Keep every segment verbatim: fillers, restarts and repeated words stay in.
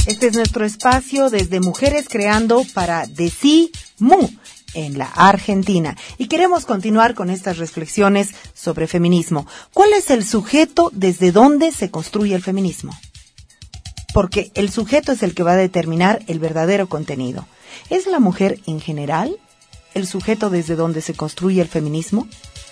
Este es nuestro espacio desde Mujeres Creando para Decimu en la Argentina. Y queremos continuar con estas reflexiones sobre feminismo. ¿Cuál es el sujeto desde donde se construye el feminismo? Porque el sujeto es el que va a determinar el verdadero contenido. ¿Es la mujer en general el sujeto desde donde se construye el feminismo?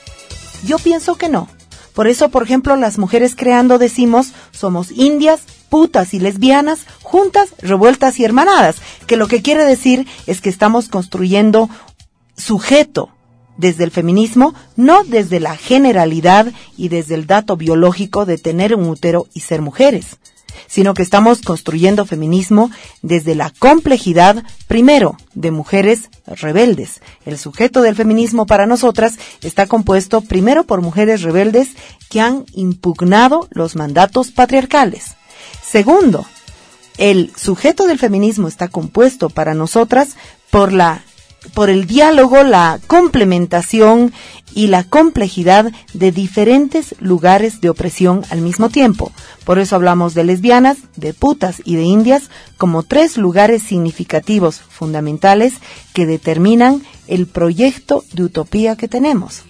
Yo pienso que no. Por eso, por ejemplo, las Mujeres Creando decimos, somos indias, putas y lesbianas, juntas, revueltas y hermanadas, que lo que quiere decir es que estamos construyendo sujeto desde el feminismo, no desde la generalidad y desde el dato biológico de tener un útero y ser mujeres, sino que estamos construyendo feminismo desde la complejidad, primero, de mujeres rebeldes. El sujeto del feminismo para nosotras está compuesto primero por mujeres rebeldes que han impugnado los mandatos patriarcales. Segundo, el sujeto del feminismo está compuesto para nosotras por la por el diálogo, la complementación y la complejidad de diferentes lugares de opresión al mismo tiempo. Por eso hablamos de lesbianas, de putas y de indias como tres lugares significativos fundamentales que determinan el proyecto de utopía que tenemos.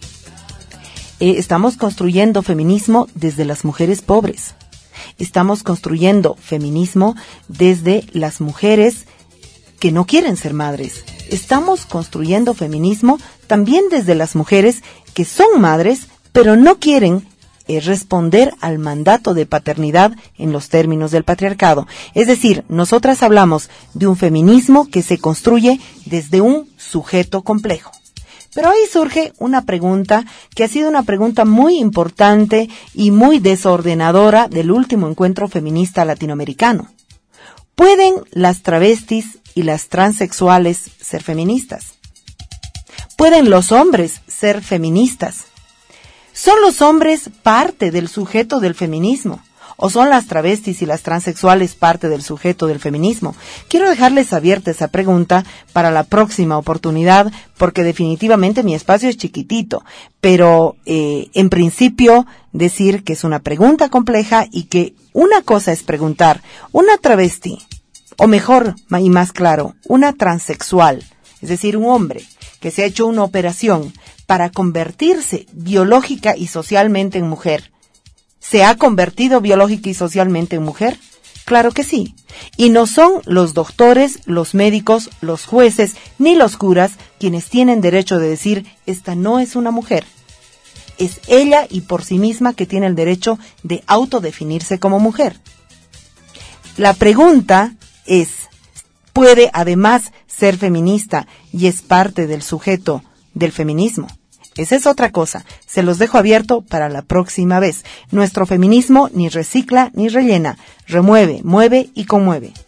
Eh, estamos construyendo feminismo desde las mujeres pobres. Estamos construyendo feminismo desde las mujeres que no quieren ser madres. Estamos construyendo feminismo también desde las mujeres que son madres, pero no quieren eh, responder al mandato de paternidad en los términos del patriarcado. Es decir, nosotras hablamos de un feminismo que se construye desde un sujeto complejo. Pero ahí surge una pregunta que ha sido una pregunta muy importante y muy desordenadora del último encuentro feminista latinoamericano. ¿Pueden las travestis y las transexuales ser feministas? ¿Pueden los hombres ser feministas? ¿Son los hombres parte del sujeto del feminismo? ¿O son las travestis y las transexuales parte del sujeto del feminismo? Quiero dejarles abierta esa pregunta para la próxima oportunidad, porque definitivamente mi espacio es chiquitito, pero eh, en principio decir que es una pregunta compleja y que una cosa es preguntar, una travesti, o mejor y más claro, una transexual, es decir, un hombre que se ha hecho una operación para convertirse biológica y socialmente en mujer, ¿se ha convertido biológica y socialmente en mujer? Claro que sí. Y no son los doctores, los médicos, los jueces, ni los curas quienes tienen derecho de decir, esta no es una mujer. Es ella y por sí misma que tiene el derecho de autodefinirse como mujer. La pregunta es, ¿puede además ser feminista y es parte del sujeto del feminismo? Esa es otra cosa. Se los dejo abierto para la próxima vez. Nuestro feminismo ni recicla ni rellena. Remueve, mueve y conmueve.